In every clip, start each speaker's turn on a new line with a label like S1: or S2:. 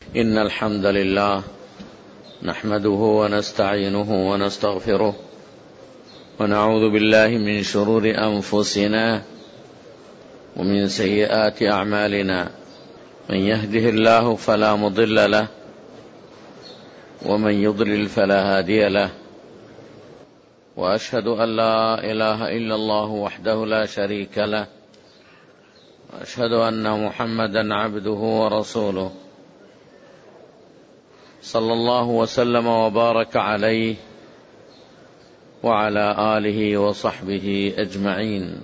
S1: إن الحمد لله نحمده ونستعينه ونستغفره ونعوذ بالله من شرور أنفسنا ومن سيئات أعمالنا. من يهده الله فلا مضل له ومن يضلل فلا هادي له، وأشهد أن لا إله إلا الله وحده لا شريك له، وأشهد أن محمدا عبده ورسوله صلى الله وسلم وبارك عليه وعلى آله وصحبه أجمعين.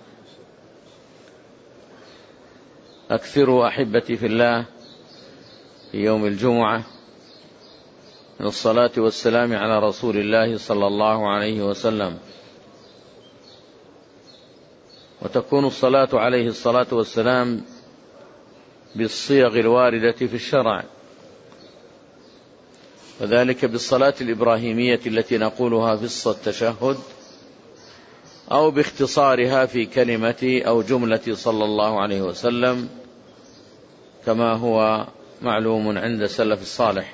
S1: أكثروا أحبتي في الله في يوم الجمعة من الصلاة والسلام على رسول الله صلى الله عليه وسلم، وتكون الصلاة عليه الصلاة والسلام بالصيغ الواردة في الشرع، وذلك بالصلاة الإبراهيمية التي نقولها في التشهد، أو باختصارها في كلمة أو جملة صلى الله عليه وسلم كما هو معلوم عند السلف الصالح.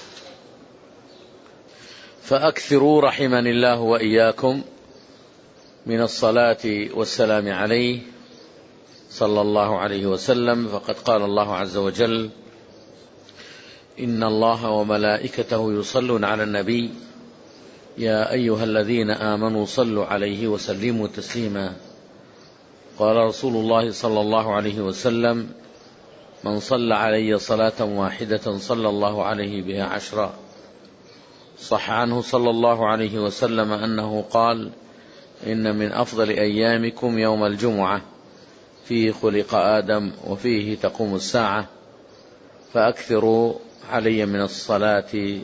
S1: فأكثروا رحمني الله وإياكم من الصلاة والسلام عليه صلى الله عليه وسلم، فقد قال الله عز وجل: إن الله وملائكته يصلون على النبي يا أيها الذين آمنوا صلوا عليه وسلموا تسليما. قال رسول الله صلى الله عليه وسلم: من صلى علي صلاة واحدة صلى الله عليه بها 10. صح عنه صلى الله عليه وسلم أنه قال: إن من أفضل أيامكم يوم الجمعة، فيه خلق آدم وفيه تقوم الساعة، فأكثروا علي من الصلاة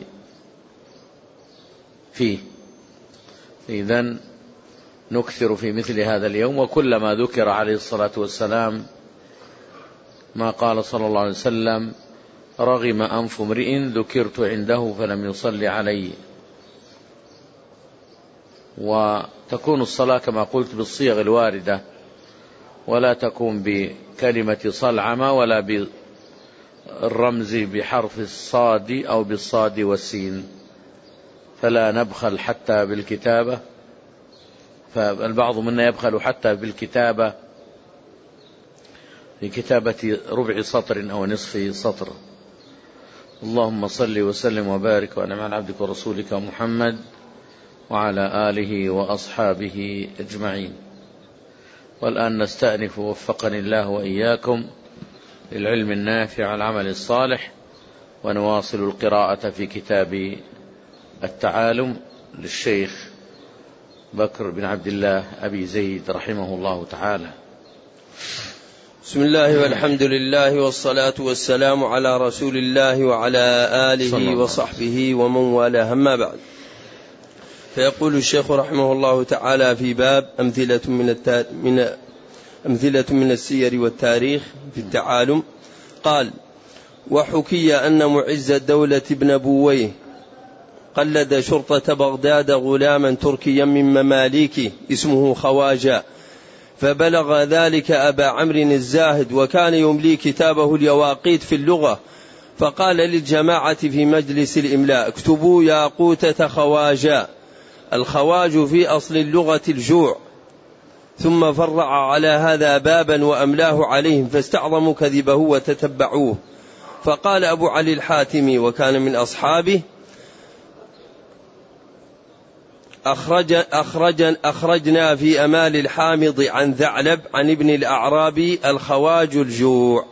S1: فيه. إذن نكثر في مثل هذا اليوم، وكلما ذكر عليه الصلاة والسلام ما قال صلى الله عليه وسلم: رغم أنف امرئ ذكرت عنده فلم يصلي علي. وتكون الصلاة كما قلت بالصيغ الواردة، ولا تكون بكلمة صلعمة ولا بالرمز بحرف الصاد أو بالصاد والسين، فلا نبخل حتى بالكتابة، فالبعض منا يبخل حتى بالكتابة في كتابة ربع سطر أو نصف سطر. اللهم صل وسلم وبارك وأنعم على عبدك ورسولك محمد وعلى آله وأصحابه أجمعين. والآن نستأنف وفقني الله وإياكم للعلم النافع والعمل الصالح، ونواصل القراءة في كتاب التعالم للشيخ بكر بن عبد الله أبي زيد رحمه الله تعالى.
S2: بسم الله والحمد لله والصلاة والسلام على رسول الله وعلى آله وصحبه ومن والاه، أما بعد. فيقول الشيخ رحمه الله تعالى في باب أمثلة من السير والتاريخ في التعالم، قال: وحكي أن معز الدولة بن بويه قلد شرطة بغداد غلاما تركيا من مماليكه اسمه خواجة، فبلغ ذلك أبا عمرو الزاهد، وكان يملي كتابه اليواقيت في اللغة، فقال للجماعة في مجلس الإملاء: اكتبوا ياقوتة خواجة. الخواج في أصل اللغة الجوع. ثم فرع على هذا بابا وأملاه عليهم، فاستعظموا كذبه وتتبعوه. فقال أبو علي الحاتمي، وكان من أصحابه: أخرجنا في أمال الحامض عن ثعلب عن ابن الأعرابي الخواج الجوع.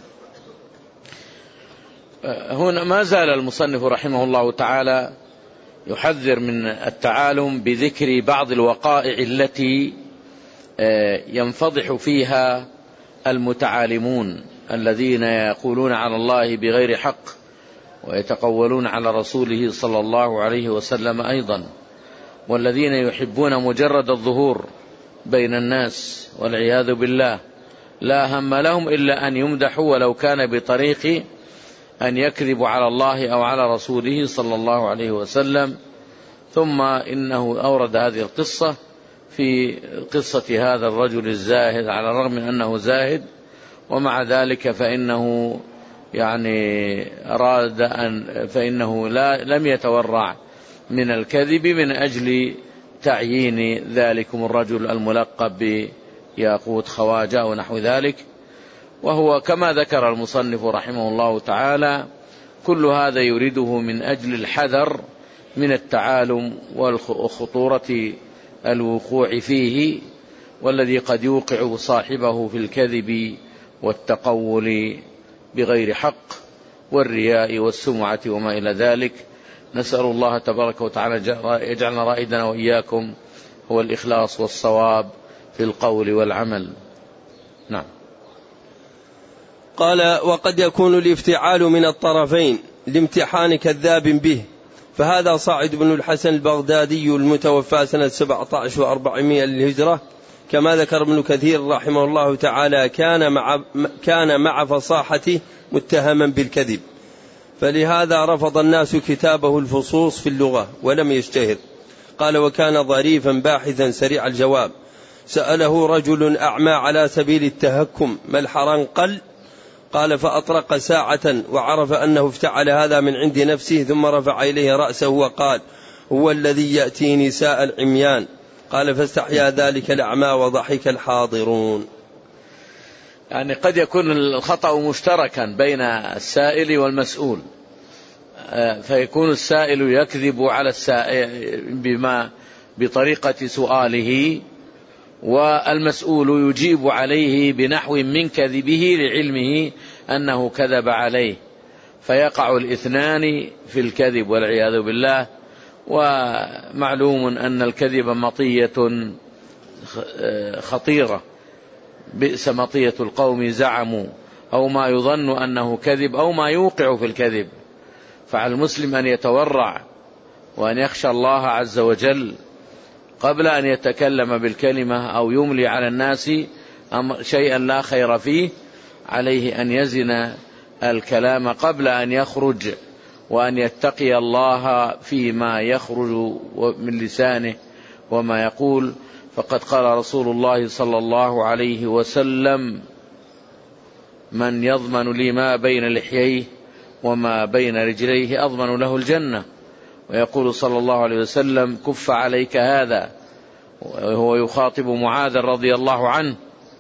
S1: هنا ما زال المصنف رحمه الله تعالى يحذر من التعالم بذكر بعض الوقائع التي ينفضح فيها المتعالمون الذين يقولون على الله بغير حق، ويتقولون على رسوله صلى الله عليه وسلم أيضا، والذين يحبون مجرد الظهور بين الناس والعياذ بالله، لا هم لهم إلا أن يمدحوا ولو كان بطريق أن يكذبوا على الله أو على رسوله صلى الله عليه وسلم. ثم إنه أورد هذه القصة في قصة هذا الرجل الزاهد، على الرغم من أنه زاهد ومع ذلك فإنه يعني أراد فإنه لم يتورع من الكذب من أجل تعيين ذلكم الرجل الملقب بياقوت خواجة أو نحو ذلك. وهو كما ذكر المصنف رحمه الله تعالى كل هذا يريده من أجل الحذر من التعالم وخطورة الوقوع فيه، والذي قد يوقع صاحبه في الكذب والتقول بغير حق والرياء والسمعة وما إلى ذلك. نسأل الله تبارك وتعالى يجعلنا رائدنا وإياكم هو الإخلاص والصواب في القول والعمل. نعم.
S2: قال: وقد يكون الافتعال من الطرفين لامتحان كذاب به، فهذا صاعد بن الحسن البغدادي المتوفى سنة 17 و400 للهجرة، كما ذكر ابن كثير رحمه الله تعالى كان مع فصاحته متهما بالكذب، فلهذا رفض الناس كتابه الفصوص في اللغة ولم يشتهر. قال: وكان ظريفا باحثا سريع الجواب. سأله رجل أعمى على سبيل التهكم: ما الحرام؟ قال: فأطرق ساعة وعرف أنه افتعل هذا من عند نفسه، ثم رفع إليه رأسه وقال: هو الذي يأتي نساء العميان. قال: فاستحيا ذلك الأعمى وضحك الحاضرون.
S1: يعني قد يكون الخطأ مشتركا بين السائل والمسؤول، فيكون السائل يكذب على السائل بطريقة سؤاله، والمسؤول يجيب عليه بنحو من كذبه لعلمه أنه كذب عليه، فيقع الاثنان في الكذب والعياذ بالله. ومعلوم أن الكذب مطية خطيرة، بئس مطية القوم زعموا، أو ما يظن أنه كذب أو ما يوقع في الكذب. فعلى المسلم أن يتورع وأن يخشى الله عز وجل قبل أن يتكلم بالكلمة أو يملي على الناس شيئا لا خير فيه. عليه أن يزن الكلام قبل أن يخرج، وأن يتقي الله فيما يخرج من لسانه وما يقول. فقد قال رسول الله صلى الله عليه وسلم: من يضمن لي ما بين لحييه وما بين رجليه أضمن له الجنة. ويقول صلى الله عليه وسلم: كف عليك هذا، وهو يخاطب معاذ رضي الله عنه،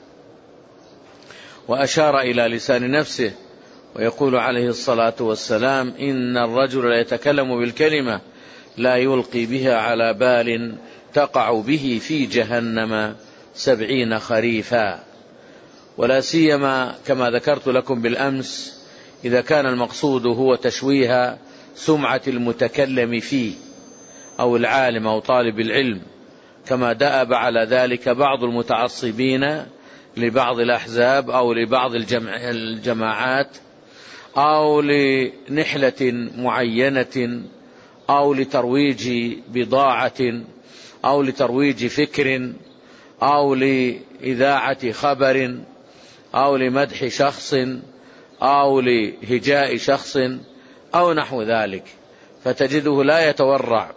S1: وأشار إلى لسان نفسه. ويقول عليه الصلاة والسلام: إن الرجل لا يتكلم بالكلمة لا يلقي بها على بال تقع به في جهنم 70 خريفا. ولا سيما كما ذكرت لكم بالأمس إذا كان المقصود هو تشويه سمعة المتكلم فيه أو العالم أو طالب العلم، كما دأب على ذلك بعض المتعصبين لبعض الأحزاب أو لبعض الجماعات أو لنحلة معينة أو لترويج بضاعة أو لترويج فكر أو لإذاعة خبر أو لمدح شخص أو لهجاء شخص أو نحو ذلك، فتجده لا يتورع.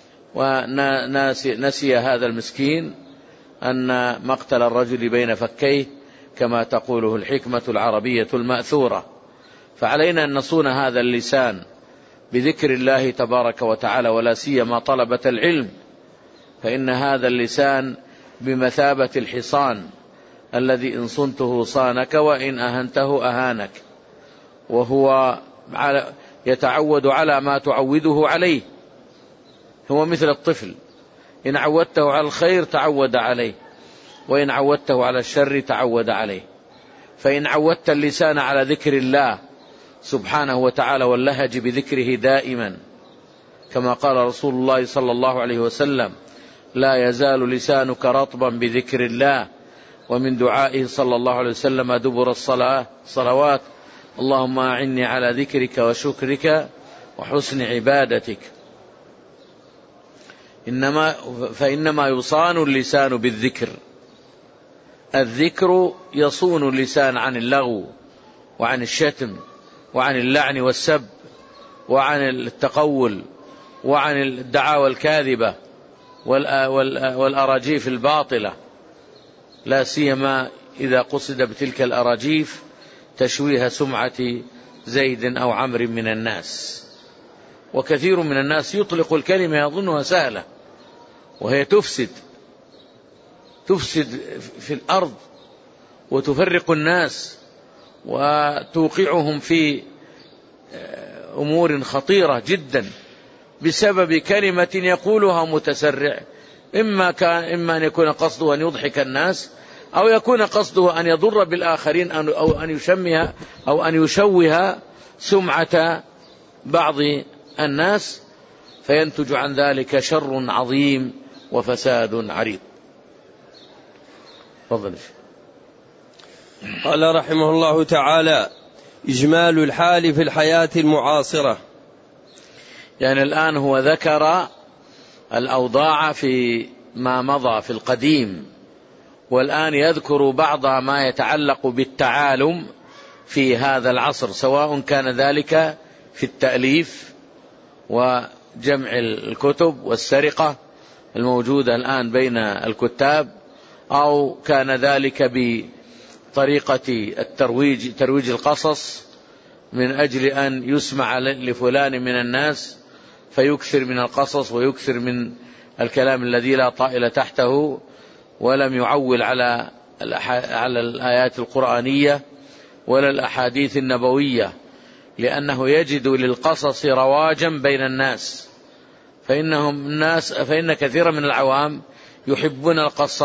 S1: ونسي هذا المسكين أن مقتل الرجل بين فكيه كما تقوله الحكمة العربية المأثورة. فعلينا أن نصون هذا اللسان بذكر الله تبارك وتعالى، ولا سيما طلبة العلم، فإن هذا اللسان بمثابة الحصان الذي إن صنته صانك وإن أهنته أهانك، وهو يتعود على ما تعوده عليه. هو مثل الطفل، إن عودته على الخير تعود عليه، وإن عودته على الشر تعود عليه. فإن عودت اللسان على ذكر الله سبحانه وتعالى واللهج بذكره دائما، كما قال رسول الله صلى الله عليه وسلم: لا يزال لسانك رطبا بذكر الله. ومن دعائه صلى الله عليه وسلم دبر الصلوات: اللهم أعني على ذكرك وشكرك وحسن عبادتك. فإنما يصان اللسان بالذكر. الذكر يصون اللسان عن اللغو وعن الشتم وعن اللعن والسب وعن التقول وعن الدعاوى الكاذبة والأراجيف الباطلة، لا سيما إذا قصد بتلك الأراجيف تشويه سمعة زيد أو عمرو من الناس. وكثير من الناس يطلق الكلمة يظنها سهلة، وهي تفسد في الأرض وتفرق الناس وتوقعهم في أمور خطيرة جدا بسبب كلمة يقولها متسرع، إما أن يكون قصده أن يضحك الناس، أو يكون قصده أن يضر بالآخرين، أو أن يشوه سمعة بعض الناس، فينتج عن ذلك شر عظيم وفساد عريض. تفضل.
S2: قال رحمه الله تعالى: إجمال الحال في الحياة المعاصرة.
S1: يعني الآن هو ذكر الأوضاع في ما مضى في القديم، والآن يذكر بعض ما يتعلق بالتعالم في هذا العصر، سواء كان ذلك في التأليف وجمع الكتب والسرقة الموجودة الآن بين الكتاب، أو كان ذلك بطريقة ترويج القصص من أجل أن يسمع لفلان من الناس فيكثر من القصص ويكثر من الكلام الذي لا طائل تحته، ولم يعول على الآيات القرآنية ولا الأحاديث النبوية، لأنه يجد للقصص رواجا بين الناس، فإن كثيرا من العوام يحبون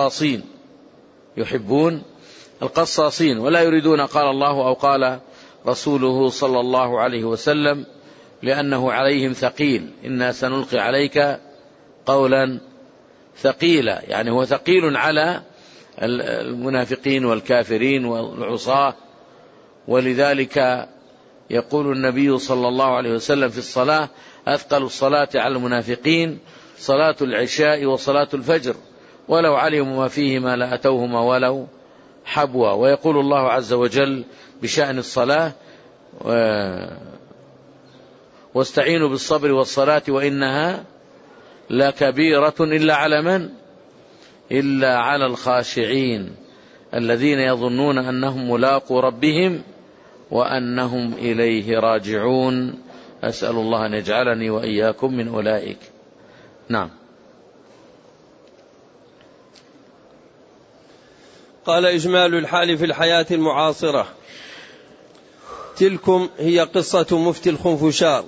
S1: القصاصين ولا يريدون قال الله أو قال رسوله صلى الله عليه وسلم، لأنه عليهم ثقيل. إنا سنلقي عليك قولا ثقيلا، يعني هو ثقيل على المنافقين والكافرين والعصاة. ولذلك يقول النبي صلى الله عليه وسلم في الصلاة: أثقل الصلاة على المنافقين صلاة العشاء وصلاة الفجر، ولو علموا ما فيهما لأتوهما ولو حبوا. ويقول الله عز وجل بشأن الصلاة: واستعينوا بالصبر والصلاة وإنها لكبيرة إلا على الخاشعين الذين يظنون أنهم ملاقو ربهم وأنهم إليه راجعون. أسأل الله أن يجعلني وإياكم من أولئك. نعم.
S2: قال: إجمال الحال في الحياة المعاصرة. تلكم هي قصة مفتي الخنفشار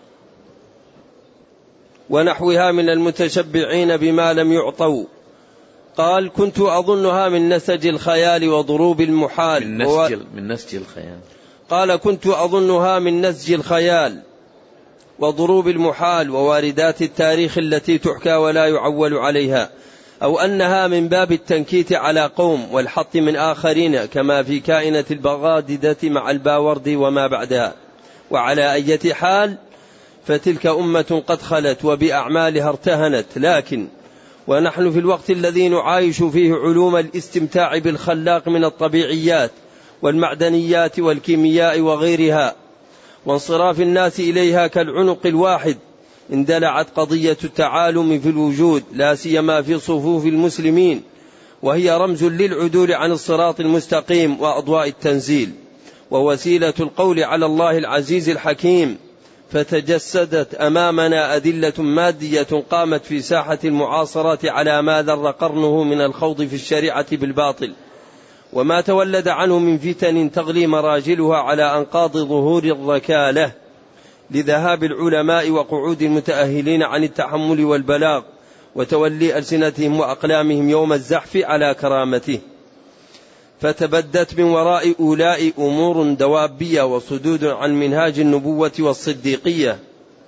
S2: ونحوها من المتشبعين بما لم يعطوا. قال: كنت أظنها من نسج الخيال وضروب المحال.
S1: من نسج الخيال.
S2: قال: كنت أظنها من نسج الخيال وضروب المحال وواردات التاريخ التي تحكى ولا يعول عليها، أو أنها من باب التنكيت على قوم والحط من آخرين، كما في كائنة البغاددة مع الباورد وما بعدها. وعلى أي حال فتلك أمة قد خلت وبأعمالها ارتهنت، لكن ونحن في الوقت الذي نعايش فيه علوم الاستمتاع بالخلاق من الطبيعيات والمعدنيات والكيمياء وغيرها، وانصراف الناس إليها كالعنق الواحد، اندلعت قضية التعالم في الوجود، لا سيما في صفوف المسلمين، وهي رمز للعدول عن الصراط المستقيم وأضواء التنزيل، ووسيلة القول على الله العزيز الحكيم. فتجسدت أمامنا أدلة مادية قامت في ساحة المعاصرات على ما ذر قرنه من الخوض في الشريعة بالباطل، وما تولد عنه من فتن تغلي مراجلها على أنقاض ظهور الركالة لذهاب العلماء وقعود المتأهلين عن التحمل والبلاغ وتولي ألسنتهم وأقلامهم يوم الزحف على كرامته. فتبدت من وراء أولاء أمور دوابية وصدود عن منهاج النبوة والصديقية،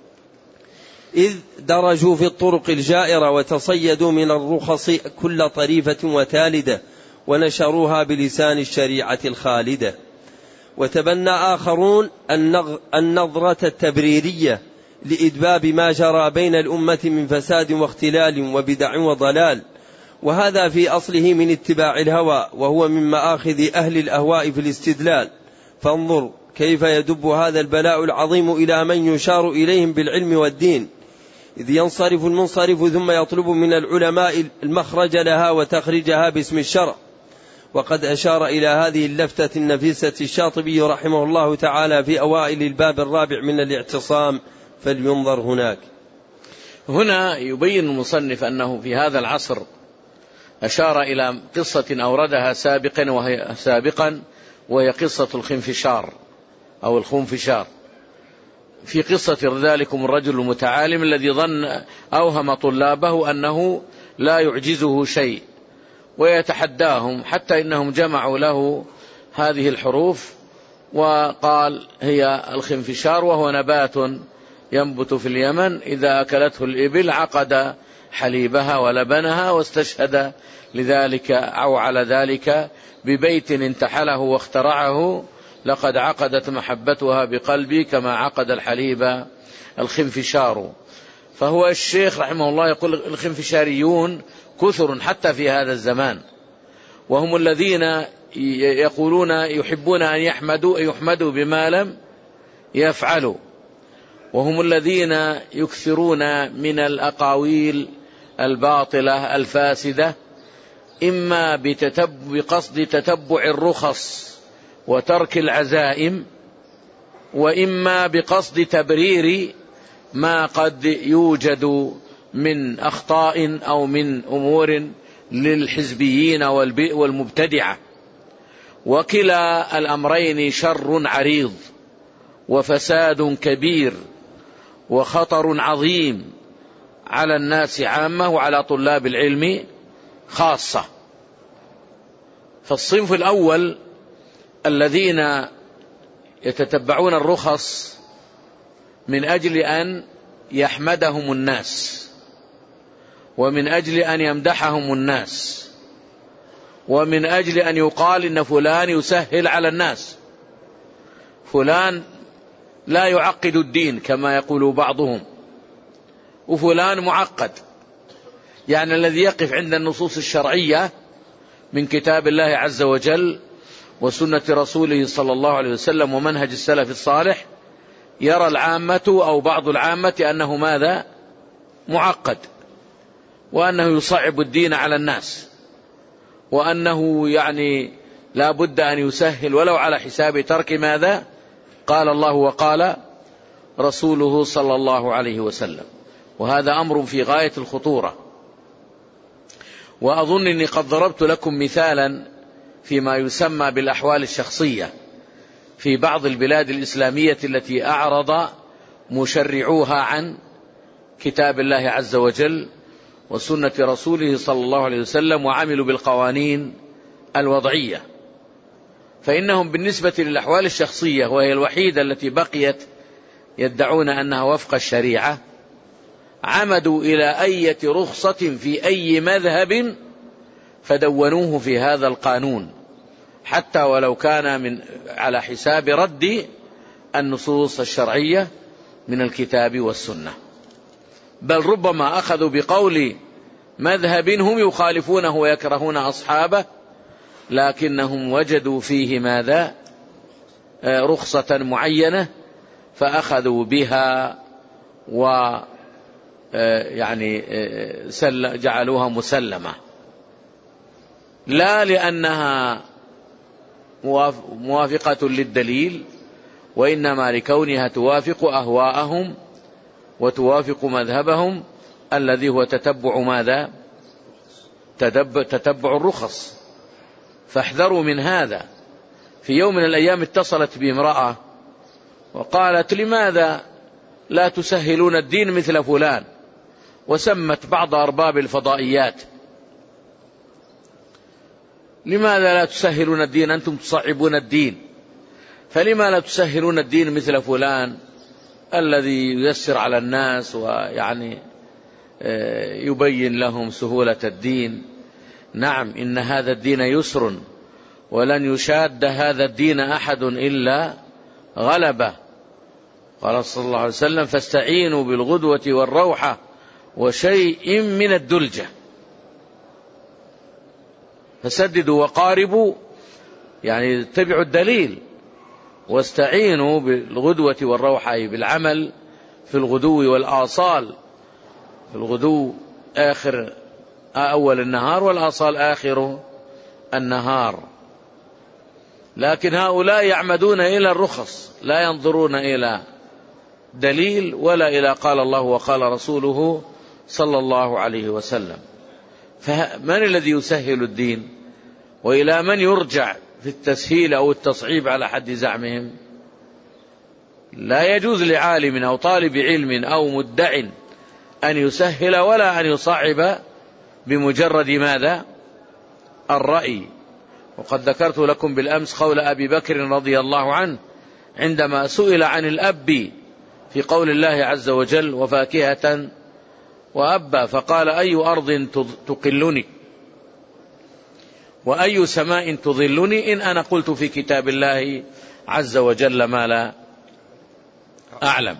S2: إذ درجوا في الطرق الجائرة وتصيدوا من الرخص كل طريفة وتالدة ونشروها بلسان الشريعة الخالدة. وتبنى آخرون النظرة التبريرية لإدباب ما جرى بين الأمة من فساد واختلال وبدع وضلال، وهذا في أصله من اتباع الهوى، وهو من مآخذ أهل الأهواء في الاستدلال. فانظر كيف يدب هذا البلاء العظيم إلى من يشار إليهم بالعلم والدين، إذ ينصرف المنصرف ثم يطلب من العلماء المخرج لها وتخرجها باسم الشرع، وقد أشار إلى هذه اللفتة النفيسة الشاطبي رحمه الله تعالى في أوائل الباب الرابع من الاعتصام، فلينظر هناك.
S1: هنا يبين المصنف أنه في هذا العصر أشار إلى قصة أوردها سابقا وهي قصة الخنفشار أو الخنفشار. في قصة ذلكم الرجل المتعالم الذي أوهم طلابه أنه لا يعجزه شيء ويتحداهم، حتى إنهم جمعوا له هذه الحروف وقال هي الخنفشار، وهو نبات ينبت في اليمن إذا أكلته الإبل عقد حليبها ولبنها، واستشهد لذلك أو على ذلك ببيت انتحله واخترعه: لقد عقدت محبتها بقلبي كما عقد الحليب الخنفشار. فهو الشيخ رحمه الله يقول الخنفشاريون كثر حتى في هذا الزمان، وهم الذين يقولون يحبون أن يحمدوا بما لم يفعلوا، وهم الذين يكثرون من الأقاويل الباطلة الفاسدة، إما بقصد تتبع الرخص وترك العزائم، وإما بقصد تبرير ما قد يوجد من أخطاء أو من أمور للحزبيين والمبتدعة. وكلا الأمرين شر عريض وفساد كبير وخطر عظيم على الناس عامة وعلى طلاب العلم خاصة. فالصنف الأول الذين يتتبعون الرخص من أجل أن يحمدهم الناس، ومن أجل أن يمدحهم الناس، ومن أجل أن يقال إن فلان يسهل على الناس، فلان لا يعقد الدين كما يقول بعضهم، وفلان معقد. يعني الذي يقف عند النصوص الشرعية من كتاب الله عز وجل وسنة رسوله صلى الله عليه وسلم ومنهج السلف الصالح يرى العامة أو بعض العامة أنه ماذا؟ معقد، وأنه يصعب الدين على الناس، وأنه يعني لا بد أن يسهل ولو على حساب ترك ماذا؟ قال الله وقال رسوله صلى الله عليه وسلم. وهذا أمر في غاية الخطورة. وأظن أني قد ضربت لكم مثالا فيما يسمى بالأحوال الشخصية في بعض البلاد الإسلامية التي أعرض مشرعوها عن كتاب الله عز وجل وسنة رسوله صلى الله عليه وسلم وعملوا بالقوانين الوضعية. فإنهم بالنسبة للأحوال الشخصية، وهي الوحيدة التي بقيت يدعون أنها وفق الشريعة، عمدوا إلى أي رخصة في أي مذهب فدونوه في هذا القانون، حتى ولو كان على حساب رد النصوص الشرعية من الكتاب والسنة. بل ربما أخذوا بقول مذهب هم يخالفونه ويكرهون أصحابه، لكنهم وجدوا فيه ماذا؟ رخصة معينة فأخذوا بها يعني جعلوها مسلمة، لا لأنها موافقة للدليل، وإنما لكونها توافق أهواءهم وتوافق مذهبهم الذي هو تتبع ماذا؟ تتبع الرخص. فاحذروا من هذا. في يوم من الأيام اتصلت بامرأة وقالت: لماذا لا تسهلون الدين مثل فلان؟ وسمت بعض أرباب الفضائيات: لماذا لا تسهلون الدين؟ أنتم تصعبون الدين، فلما لا تسهلون الدين مثل فلان الذي ييسر على الناس ويعني يبين لهم سهولة الدين. نعم، إن هذا الدين يسر ولن يشاد هذا الدين أحد إلا غلبه. قال صلى الله عليه وسلم: فاستعينوا بالغدوة والروحة وشيء من الدلجة. فسددوا وقاربوا، يعني اتبعوا الدليل، واستعينوا بالغدوة والروحة، أي بالعمل في الغدو والآصال. في الغدو آخر أول النهار، والآصال آخر النهار. لكن هؤلاء يعمدون إلى الرخص، لا ينظرون إلى دليل ولا إلى قال الله وقال رسوله صلى الله عليه وسلم. فمن الذي يسهل الدين؟ وإلى من يرجع في التسهيل أو التصعيب على حد زعمهم؟ لا يجوز لعالم أو طالب علم أو مدع أن يسهل ولا أن يصعب بمجرد ماذا؟ الرأي. وقد ذكرت لكم بالأمس قول أبي بكر رضي الله عنه عندما سئل عن الأب في قول الله عز وجل وفاكهة وأبا، فقال: أي أرض تقلني وأي سماء تظلني إن أنا قلت في كتاب الله عز وجل ما لا أعلم.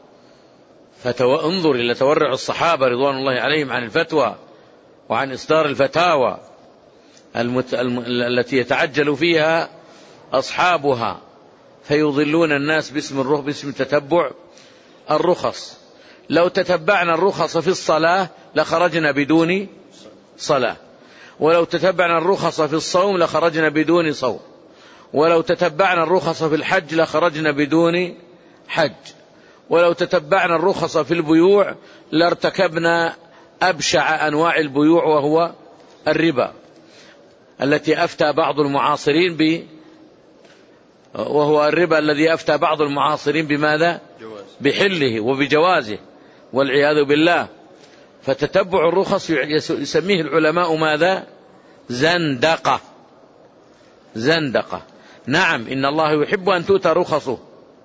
S1: فانظر إلى تورع الصحابة رضوان الله عليهم عن الفتوى وعن إصدار الفتاوى التي يتعجل فيها أصحابها فيضلون الناس باسم تتبع الرخص. لو تتبعنا الرخص في الصلاة لخرجنا بدون صلاة، ولو تتبعنا الرخص في الصوم لخرجنا بدون صوم، ولو تتبعنا الرخص في الحج لخرجنا بدون حج، ولو تتبعنا الرخص في البيوع لارتكبنا أبشع أنواع البيوع وهو الربا التي أفتى بعض المعاصرين وهو الربا الذي أفتى بعض المعاصرين بماذا؟ بحله وبجوازه والعياذ بالله. فتتبع الرخص يسميه العلماء ماذا؟ زندقة. زندقة. نعم، إن الله يحب أن تؤتى رخصه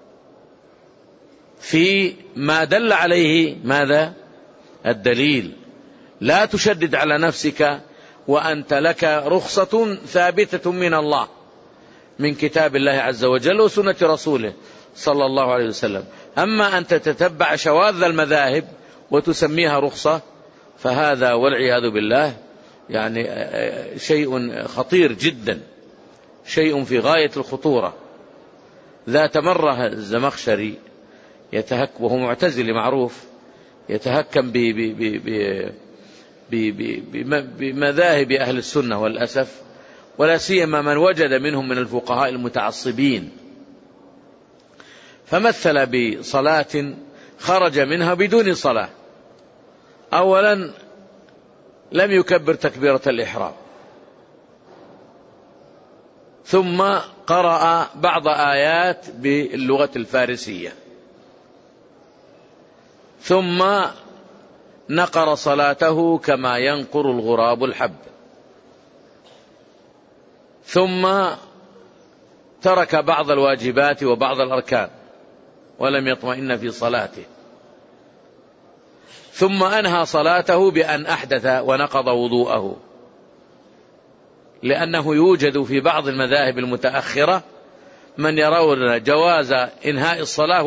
S1: في ما دل عليه ماذا؟ الدليل. لا تشدد على نفسك وأنت لك رخصة ثابتة من الله من كتاب الله عز وجل وسنة رسوله صلى الله عليه وسلم. أما أن تتتبع شواذ المذاهب وتسميها رخصة فهذا والعياذ بالله يعني شيء خطير جدا، شيء في غاية الخطورة. ذات مرة الزمخشري وهو معتزلي معروف يتهكم بمذاهب أهل السنة والأسف، ولا سيما من وجد منهم من الفقهاء المتعصبين، فمثل بصلاة خرج منها بدون صلاة. أولا لم يكبر تكبيرة الإحرام، ثم قرأ بعض آيات باللغة الفارسية، ثم نقر صلاته كما ينقر الغراب الحب، ثم ترك بعض الواجبات وبعض الأركان ولم يطمئن في صلاته، ثم أنهى صلاته بأن أحدث ونقض وضوءه، لأنه يوجد في بعض المذاهب المتأخرة من يرون جواز إنهاء الصلاة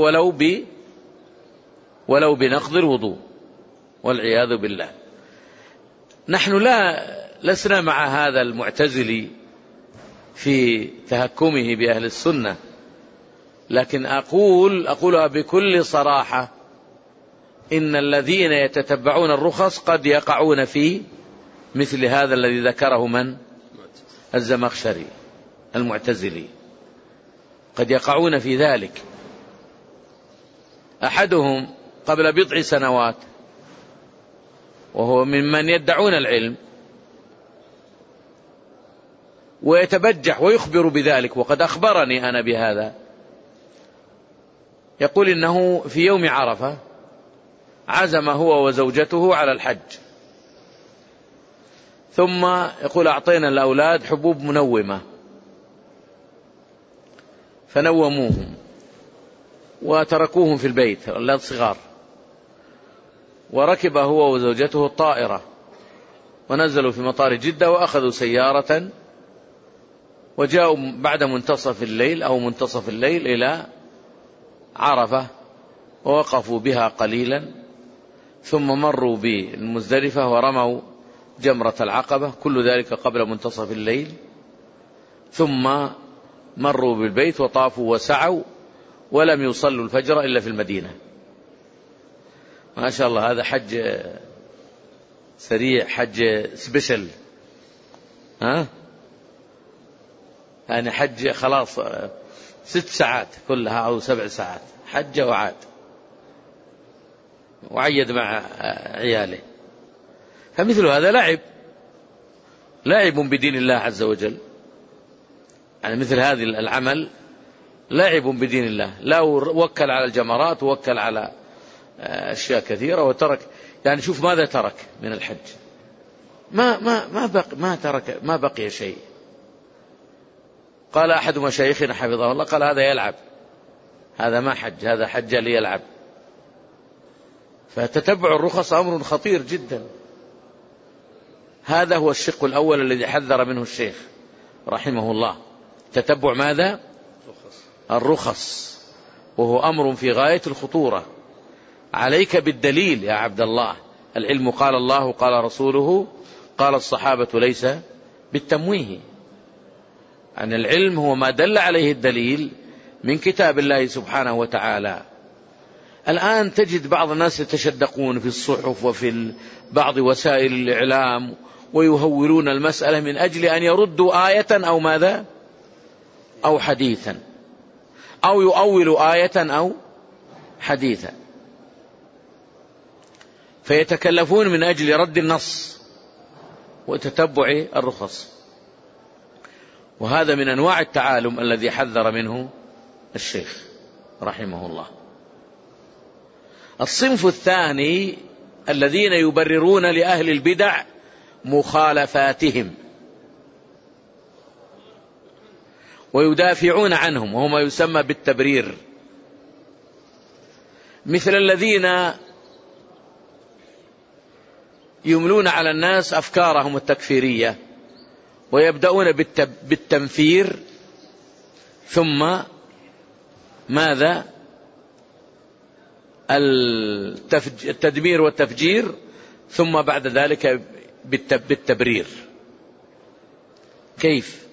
S1: ولو بنقض الوضوء والعياذ بالله. نحن لسنا مع هذا المعتزلي في تهكمه بأهل السنة، لكن أقولها بكل صراحة: إن الذين يتتبعون الرخص قد يقعون في مثل هذا الذي ذكره من؟ الزمخشري المعتزلي، قد يقعون في ذلك. أحدهم قبل بضع سنوات وهو ممن يدعون العلم ويتبجح ويخبر بذلك، وقد أخبرني أنا بهذا، يقول إنه في يوم عرفة عزم هو وزوجته على الحج، ثم يقول أعطينا الأولاد حبوب منومة فنوموهم وتركوهم في البيت، الأولاد صغار، وركب هو وزوجته الطائرة ونزلوا في مطار جدة وأخذوا سيارة وجاءوا بعد منتصف الليل إلى عرفة ووقفوا بها قليلا، ثم مروا بالمزدلفة ورموا جمرة العقبة، كل ذلك قبل منتصف الليل، ثم مروا بالبيت وطافوا وسعوا ولم يصلوا الفجر إلا في المدينة. ما شاء الله، هذا حج سريع، حج سبيشل. يعني حج خلاص 6 ساعات كلها أو 7 ساعات، حج وعاد وعيد مع عياله. فمثل هذا لاعب بدين الله عز وجل. يعني مثل هذه العمل لاعب بدين الله، لا وكل على الجمرات ووكل على أشياء كثيرة وترك. يعني شوف ماذا ترك من الحج، ما بقي شيء. قال أحد مشايخنا حفظه الله، قال هذا يلعب، هذا ما حج، هذا حج ليلعب. فتتبع الرخص أمر خطير جدا. هذا هو الشق الأول الذي حذر منه الشيخ رحمه الله، تتبع ماذا؟ الرخص، وهو أمر في غاية الخطورة. عليك بالدليل يا عبد الله، العلم قال الله قال رسوله قال الصحابة ليس بالتمويه. أن العلم هو ما دل عليه الدليل من كتاب الله سبحانه وتعالى. الآن تجد بعض الناس يتشدقون في الصحف وفي بعض وسائل الإعلام ويهولون المسألة من أجل أن يردوا آية أو ماذا أو حديثا، أو يؤولوا آية أو حديثا، فيتكلفون من أجل رد النص وتتبع الرخص. وهذا من أنواع التعالم الذي حذر منه الشيخ رحمه الله. الصنف الثاني الذين يبررون لأهل البدع مخالفاتهم ويدافعون عنهم، وهو ما يسمى بالتبرير، مثل الذين يملون على الناس أفكارهم التكفيرية ويبدأون بالتنفير، ثم ماذا؟ التدمير والتفجير، ثم بعد ذلك بالتبرير. كيف؟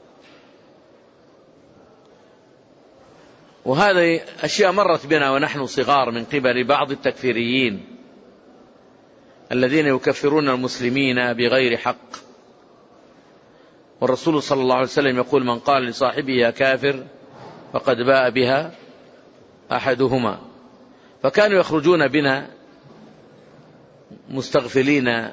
S1: وهذه أشياء مرت بنا ونحن صغار من قبل بعض التكفيريين الذين يكفرون المسلمين بغير حق. والرسول صلى الله عليه وسلم يقول: من قال لصاحبه يا كافر فقد باء بها أحدهما. فكانوا يخرجون بنا مستغفلين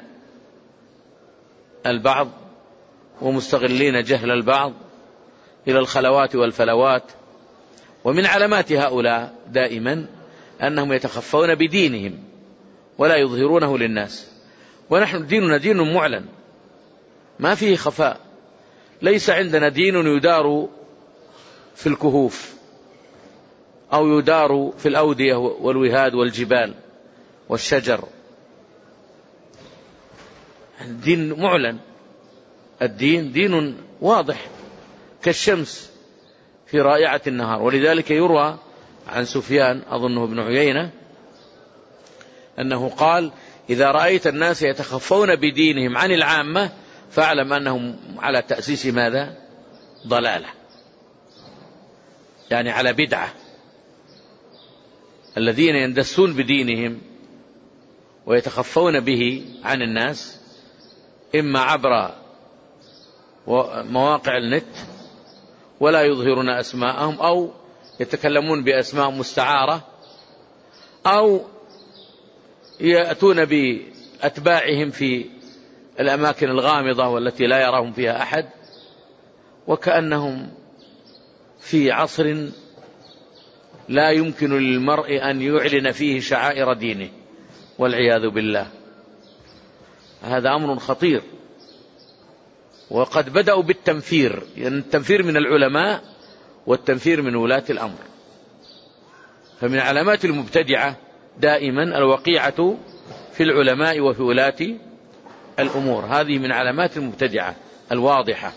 S1: البعض ومستغلين جهل البعض إلى الخلوات والفلوات. ومن علامات هؤلاء دائما أنهم يتخفون بدينهم ولا يظهرونه للناس. ونحن ديننا دين معلن ما فيه خفاء، ليس عندنا دين يدار في الكهوف أو يدار في الأودية والوهاد والجبال والشجر. الدين معلن، الدين دين واضح كالشمس في رائعة النهار. ولذلك يروى عن سفيان أظنه ابن عيينة أنه قال: إذا رأيت الناس يتخفون بدينهم عن العامة فاعلم أنهم على تأسيس ماذا؟ ضلالة، يعني على بدعة. الذين يندسون بدينهم ويتخفون به عن الناس إما عبر مواقع النت ولا يظهرون أسماءهم، أو يتكلمون بأسماء مستعارة، أو يأتون بأتباعهم في الأماكن الغامضة والتي لا يراهم فيها أحد، وكأنهم في عصر لا يمكن للمرء أن يعلن فيه شعائر دينه والعياذ بالله. هذا أمر خطير. وقد بدأوا بالتنفير، يعني التنفير من العلماء والتنفير من ولاة الأمر. فمن علامات المبتدعة دائما الوقيعة في العلماء وفي ولاة الأمور، هذه من علامات المبتدعة الواضحة،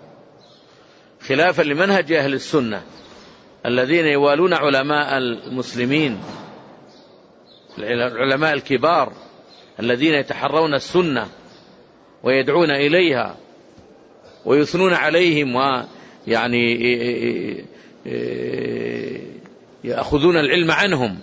S1: خلافا لمنهج أهل السنة الذين يوالون علماء المسلمين، العلماء الكبار الذين يتحرون السنة ويدعون إليها ويثنون عليهم ويعني يأخذون العلم عنهم،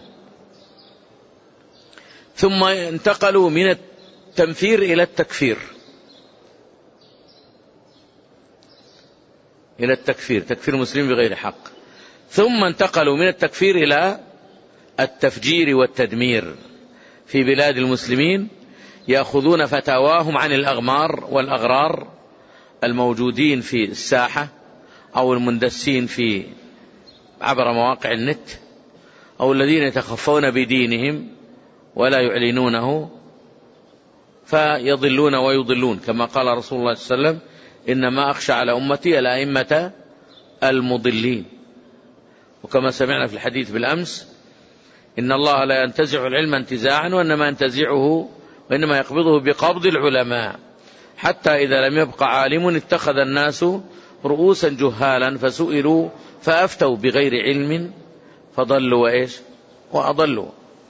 S1: ثم انتقلوا من التنفير إلى التكفير. إلى التكفير، تكفير المسلمين بغير حق، ثم انتقلوا من التكفير إلى التفجير والتدمير في بلاد المسلمين، يأخذون فتاواهم عن الأغمار والأغرار الموجودين في الساحة أو المندسين في عبر مواقع النت، أو الذين يتخفون بدينهم ولا يعلنونه، فيضلون ويضلون، كما قال رسول الله صلى الله عليه وسلم: إنما أخشى على أمتي الأئمة المضلين. وكما سمعنا في الحديث بالأمس: إن الله لا ينتزع العلم انتزاعا، وإنما يقبضه بقبض العلماء، حتى إذا لم يبق عالم اتخذ الناس رؤوسا جهالا فسئلوا فأفتوا بغير علم فضلوا وأضلوا.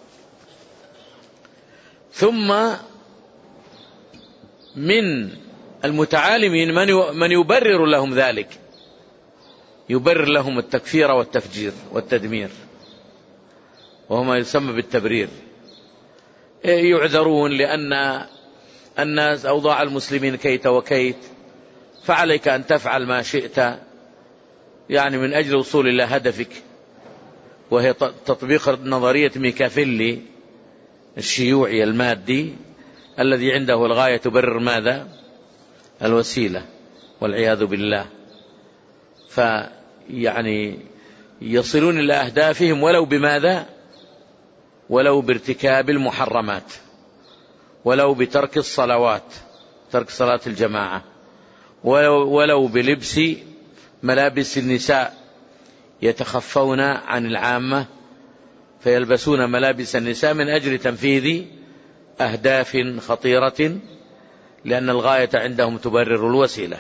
S1: ثم من المتعالمين من يبرر لهم ذلك، يبرر لهم التكفير والتفجير والتدمير، وهو ما يسمى بالتبرير. يعذرون لأن الناس أوضاع المسلمين كيت وكيت، فعليك أن تفعل ما شئت يعني من أجل الوصول إلى هدفك، وهي تطبيق نظرية ميكافيلي الشيوعي المادي الذي عنده الغاية تبرر ماذا؟ الوسيلة، والعياذ بالله. فيعني يصلون إلى أهدافهم ولو بماذا؟ ولو بارتكاب المحرمات، ولو بترك الصلوات، ترك صلاة الجماعة، ولو بلبس ملابس النساء، يتخفون عن العامة فيلبسون ملابس النساء من أجل تنفيذ أهداف خطيرة، لأن الغاية عندهم تبرر الوسيلة.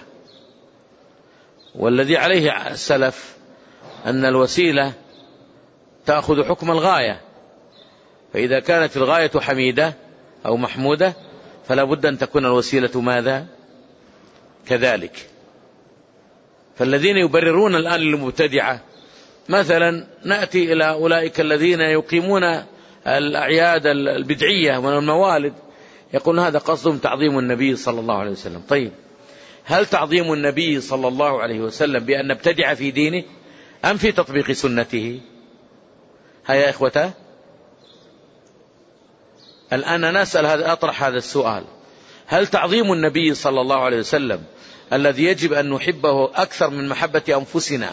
S1: والذي عليه السلف أن الوسيلة تأخذ حكم الغاية، فإذا كانت الغاية حميدة أو محمودة فلا بد أن تكون الوسيلة ماذا؟ كذلك. فالذين يبررون الآن للمبتدعة، مثلا نأتي إلى أولئك الذين يقيمون الأعياد البدعية من الموالد، يقول هذا قصدهم تعظيم النبي صلى الله عليه وسلم. طيب، هل تعظيم النبي صلى الله عليه وسلم بأن نبتدع في دينه أم في تطبيق سنته؟ هيا إخوته، الآن أنا أطرح هذا السؤال: هل تعظيم النبي صلى الله عليه وسلم الذي يجب أن نحبه أكثر من محبة أنفسنا،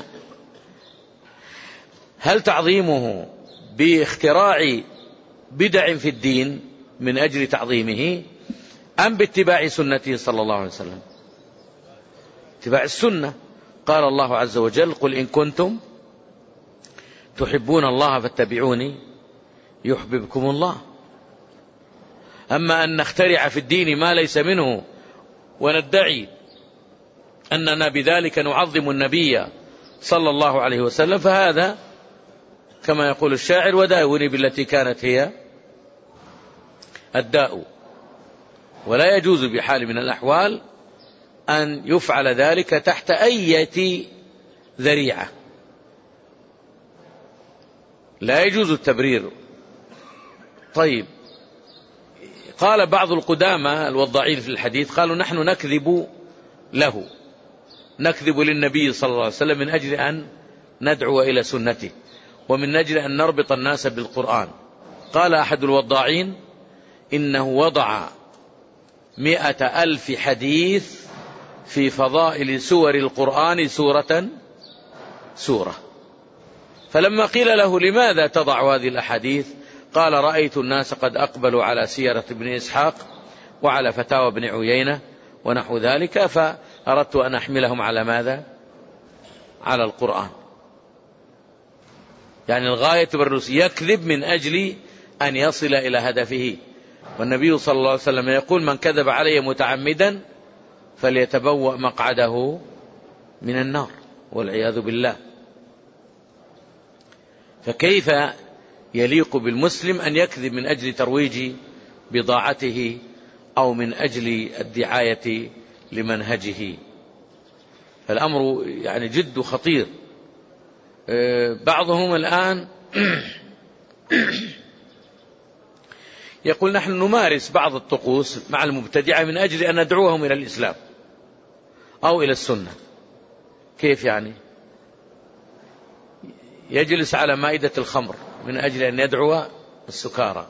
S1: هل تعظيمه باختراع بدع في الدين من أجل تعظيمه، أم باتباع سنته صلى الله عليه وسلم؟ اتباع السنة. قال الله عز وجل: قل إن كنتم تحبون الله فاتبعوني يحببكم الله. أما أن نخترع في الدين ما ليس منه وندعي أننا بذلك نعظم النبي صلى الله عليه وسلم، فهذا كما يقول الشاعر: وداوني بالتي كانت هي الداء. ولا يجوز بحال من الأحوال أن يفعل ذلك تحت أي ذريعة، لا يجوز التبرير. طيب، قال بعض القدامى الوضاعين في الحديث، قالوا: نحن نكذب له، نكذب للنبي صلى الله عليه وسلم من أجل أن ندعو إلى سنته، ومن أجل أن نربط الناس بالقرآن. قال أحد الوضاعين: إنه وضع 100,000 حديث في فضائل سور القرآن سورة. فلما قيل له: لماذا تضع هذه الأحاديث؟ قال: رأيت الناس قد أقبلوا على سيرة ابن إسحاق وعلى فتاوى ابن عيينة ونحو ذلك، فأردت أن أحملهم على ماذا؟ على القرآن. يعني الغاية بالرسل، يكذب من أجل أن يصل إلى هدفه. والنبي صلى الله عليه وسلم يقول: من كذب علي متعمدا فليتبوأ مقعده من النار، والعياذ بالله. فكيف يليق بالمسلم أن يكذب من أجل ترويج بضاعته أو من أجل الدعاية لمنهجه؟ فالأمر يعني جد خطير. بعضهم الآن يقول: نحن نمارس بعض الطقوس مع المبتدعة من أجل أن ندعوهم إلى الإسلام أو إلى السنة. كيف يعني؟ يجلس على مائدة الخمر من أجل أن يدعو السكارى،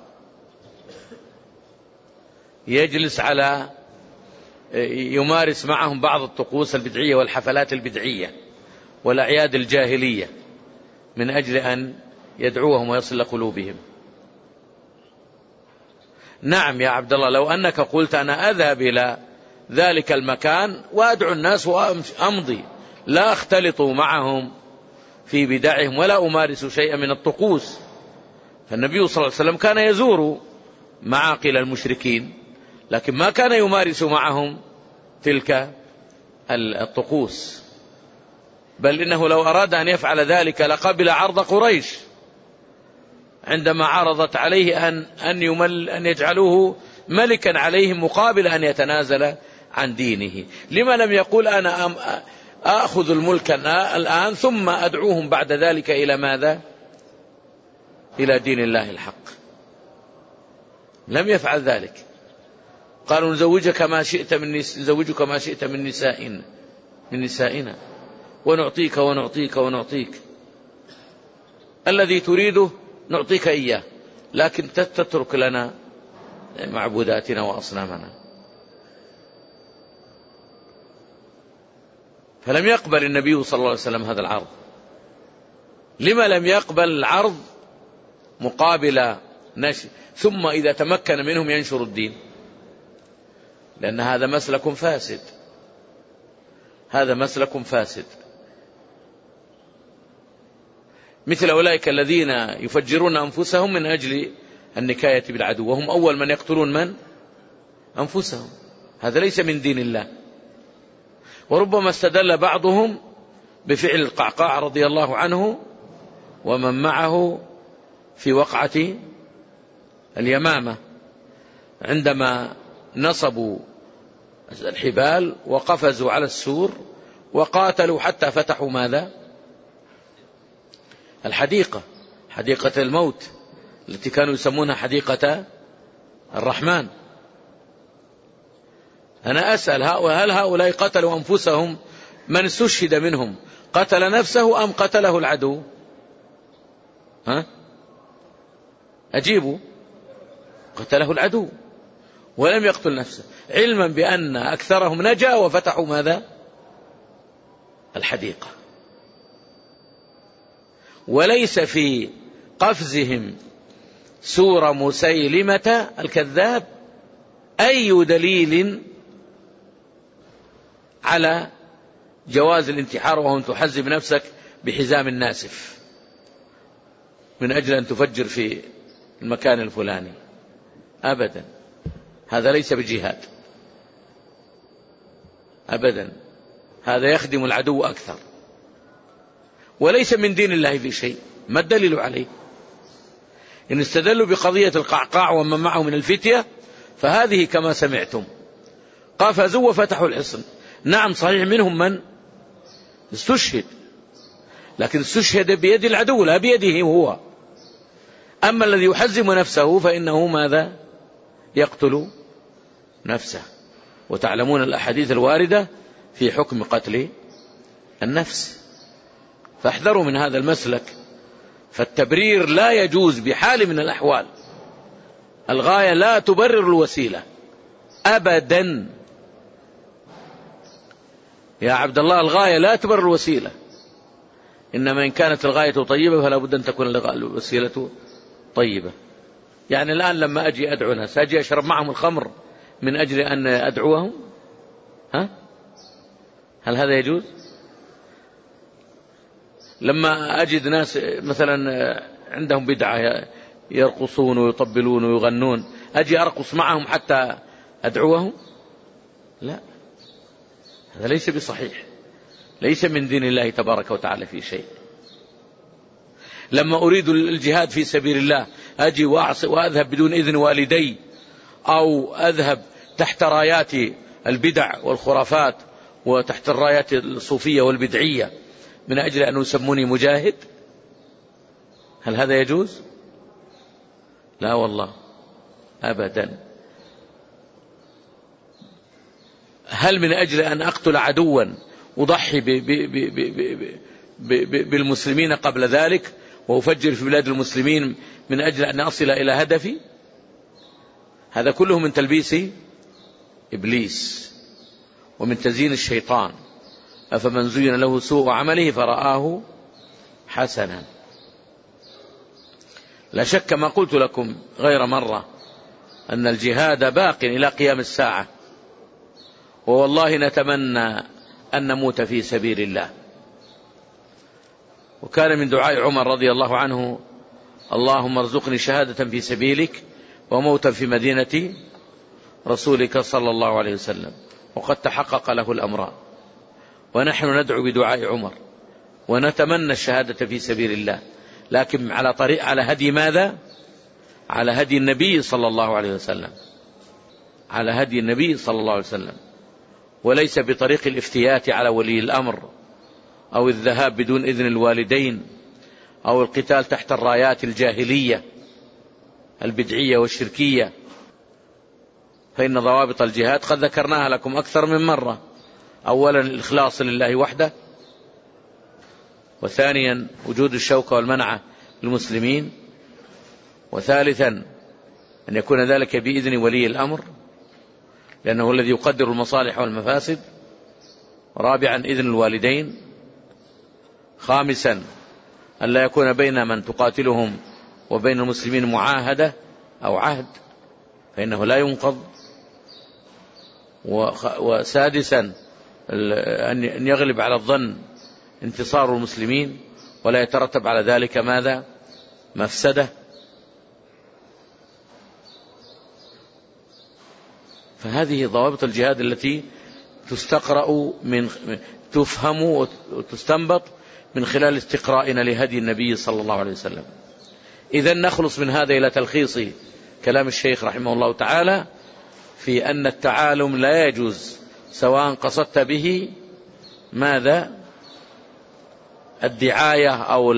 S1: يجلس على يمارس معهم بعض الطقوس البدعية والحفلات البدعية والأعياد الجاهلية من أجل أن يدعوهم ويصل قلوبهم. نعم يا عبد الله، لو أنك قلت أنا أذهب إلى ذلك المكان وأدعو الناس وأمضي، لا أختلط معهم في بدعهم ولا أمارس شيئا من الطقوس. فالنبي صلى الله عليه وسلم كان يزور معاقل المشركين، لكن ما كان يمارس معهم تلك الطقوس، بل إنه لو أراد أن يفعل ذلك لقبل عرض قريش عندما عرضت عليه أن يجعلوه ملكا عليهم مقابل أن يتنازل عن دينه. لما لم يقول أنا أخذ الملك الآن ثم أدعوهم بعد ذلك إلى ماذا؟ إلى دين الله الحق. لم يفعل ذلك. قالوا نزوجك ما شئت من نسائنا ونعطيك ونعطيك ونعطيك، الذي تريده نعطيك إياه، لكن تترك لنا معبوداتنا وأصنامنا. فلم يقبل النبي صلى الله عليه وسلم هذا العرض. لما لم يقبل العرض مقابل نشر ثم إذا تمكن منهم ينشر الدين؟ لأن هذا مسلك فاسد، هذا مسلك فاسد. مثل أولئك الذين يفجرون أنفسهم من أجل النكاية بالعدو، وهم أول من يقتلون من؟ أنفسهم. هذا ليس من دين الله. وربما استدل بعضهم بفعل القعقاع رضي الله عنه ومن معه في وقعة اليمامة، عندما نصبوا الحبال وقفزوا على السور وقاتلوا حتى فتحوا ماذا؟ الحديقة، حديقة الموت التي كانوا يسمونها حديقة الرحمن. أنا أسأل هل هؤلاء قتلوا أنفسهم؟ من استشهد منهم قتل نفسه أم قتله العدو؟ أجيبوا. قتله العدو ولم يقتل نفسه، علما بأن أكثرهم نجا وفتحوا ماذا؟ الحديقة. وليس في قفزهم سور مسيلمة الكذاب أي دليل على جواز الانتحار وهو أن تحزم نفسك بحزام ناسف من أجل أن تفجر في المكان الفلاني. أبدا، هذا ليس بجهاد أبدا، هذا يخدم العدو أكثر وليس من دين الله في شيء. ما الدليل عليه؟ إن استدلوا بقضية القعقاع ومن معه من الفتية فهذه كما سمعتم، قفزوا وفتحوا الحصن. نعم صحيح منهم من استشهد، لكن استشهد بيد العدو لا بيده هو. أما الذي يحزم نفسه فإنه ماذا؟ يقتل نفسه. وتعلمون الأحاديث الواردة في حكم قتل النفس، فاحذروا من هذا المسلك. فالتبرير لا يجوز بحال من الأحوال. الغاية لا تبرر الوسيلة أبدا يا عبد الله، الغاية لا تبرر الوسيلة، إنما إن كانت الغاية طيبة فلا بد أن تكون الوسيلة طيبة. يعني الآن لما أجي أدعو ناس أجي أشرب معهم الخمر من أجل أن أدعوهم؟ هل هذا يجوز؟ لما أجد ناس مثلا عندهم بدعة يرقصون ويطبلون ويغنون أجي أرقص معهم حتى أدعوهم؟ لا، هذا ليس بصحيح، ليس من دين الله تبارك وتعالى في شيء. لما أريد الجهاد في سبيل الله أجي وأذهب بدون إذن والدي، أو أذهب تحت رايات البدع والخرافات وتحت الرايات الصوفية والبدعية من أجل أن يسموني مجاهد، هل هذا يجوز؟ لا والله أبدا. هل من أجل أن أقتل عدوا أضحي بالمسلمين قبل ذلك وأفجر في بلاد المسلمين من أجل أن أصل إلى هدفي؟ هذا كله من تلبيس إبليس ومن تزيين الشيطان. أفمن زين له سوء عمله فرآه حسنا. لا شك ما قلت لكم غير مرة أن الجهاد باق إلى قيام الساعة، ووالله نتمنى أن نموت في سبيل الله. وكان من دعاء عمر رضي الله عنه: اللهم ارزقني شهادة في سبيلك وموتا في مدينة رسولك صلى الله عليه وسلم. وقد تحقق له الأمران، ونحن ندعو بدعاء عمر ونتمنى الشهادة في سبيل الله، لكن على هدي ماذا؟ على هدي النبي صلى الله عليه وسلم، على هدي النبي صلى الله عليه وسلم، وليس بطريق الافتيات على ولي الأمر أو الذهاب بدون إذن الوالدين أو القتال تحت الرايات الجاهلية البدعية والشركية. فإن ضوابط الجهاد قد ذكرناها لكم أكثر من مرة: أولا الإخلاص لله وحده، وثانيا وجود الشوكة والمنعة للمسلمين، وثالثا أن يكون ذلك بإذن ولي الأمر لأنه الذي يقدر المصالح والمفاسد، رابعا إذن الوالدين، خامسا أن لا يكون بين من تقاتلهم وبين المسلمين معاهدة أو عهد فإنه لا ينقض، وسادسا أن يغلب على الظن انتصار المسلمين ولا يترتب على ذلك ماذا؟ مفسدة. فهذه ضوابط الجهاد التي تستقرأ تفهم وتستنبط من خلال استقرائنا لهدي النبي صلى الله عليه وسلم. إذن نخلص من هذا إلى تلخيص كلام الشيخ رحمه الله تعالى في أن التعالم لا يجوز سواء قصدت به ماذا؟ الدعاية أو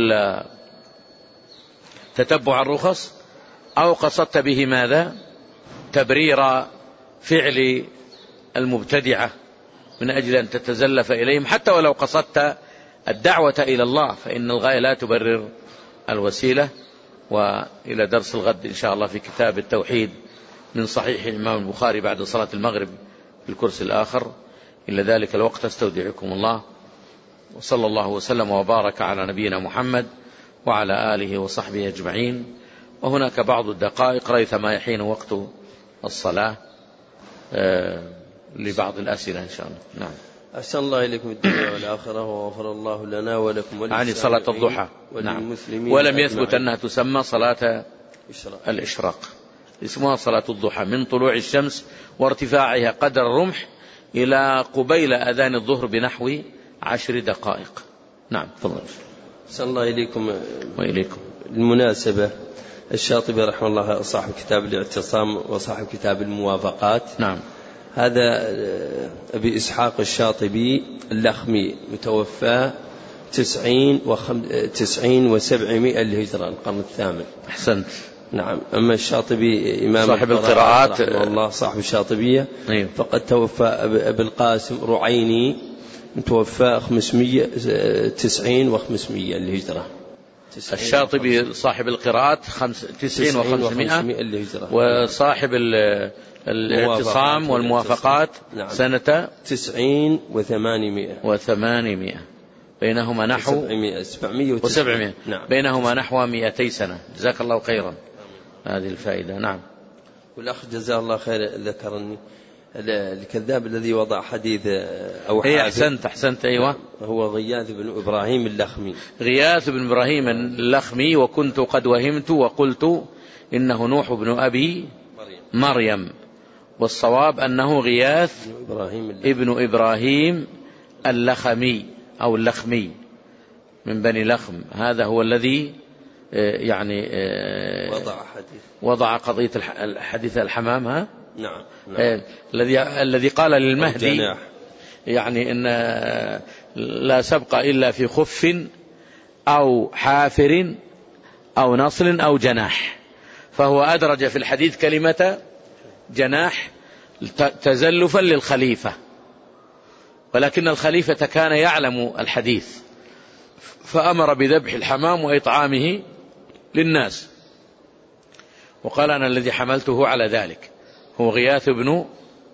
S1: تتبع الرخص، أو قصدت به ماذا؟ تبرير فعل المبتدعة من أجل أن تتزلف إليهم، حتى ولو قصدت الدعوة إلى الله فإن الغاية لا تبرر الوسيلة. وإلى درس الغد إن شاء الله في كتاب التوحيد من صحيح الإمام البخاري بعد صلاة المغرب في الكرسي الآخر. إلى ذلك الوقت استودعكم الله، وصلى الله وسلم وبارك على نبينا محمد وعلى آله وصحبه أجمعين. وهناك بعض الدقائق ريثما يحين وقت الصلاة لبعض الأسئلة إن شاء الله. نعم.
S2: أحسن الله إليكم الدنيا والآخرة، وغفر الله لنا ولكم
S1: عن صلاة الضحى. نعم. ولم يثبت أنها تسمى صلاة الإشراق، اسمها صلاة الضحى من طلوع الشمس وارتفاعها قدر الرمح إلى قبيل أذان الظهر بنحو 10 دقائق. نعم تفضل.
S2: أحسن الله إليكم
S1: وإليكم.
S2: المناسبة الشاطبي رحمه الله صاحب كتاب الاعتصام وصاحب كتاب الموافقات.
S1: نعم.
S2: هذا أبي إسحاق الشاطبي اللخمي متوفى 90 و700 الهجرة القرن الثامن.
S1: أحسنت.
S2: نعم. أما الشاطبي إمام
S1: صاحب القراءات
S2: رحمه الله صاحب الشاطبية فقد توفى أبي القاسم رعيني متوفى 590 و500 الهجرة.
S1: الشاطبي صاحب القراءات 90 و500 الهجرة، وصاحب الاعتصام والموافقات سنة
S2: 90 و800
S1: بينهما نحو 700
S2: نعم.
S1: بينهما نحو 200 سنة. جزاك الله خيرا هذه الفائدة. نعم.
S2: والأخ جزاه الله خير ذكرني الكذاب الذي وضع حديث أو
S1: أحسنت أيوة،
S2: هو غياث بن إبراهيم اللخمي.
S1: غياث بن إبراهيم اللخمي. وكنت قد وهمت وقلت إنه نوح بن أبي مريم، والصواب أنه غياث ابن إبراهيم اللخمي أو اللخمي من بني لخم. هذا هو الذي يعني وضع قضية حديث الحمام. ها؟
S2: نعم.
S1: الذي قال للمهدي يعني إن لا سبق إلا في خف أو حافر أو نصل أو جناح، فهو أدرج في الحديث كلمة جناح تزلفا للخليفة، ولكن الخليفة كان يعلم الحديث فأمر بذبح الحمام وإطعامه للناس، وقال أنا الذي حملته على ذلك. هو غياث ابن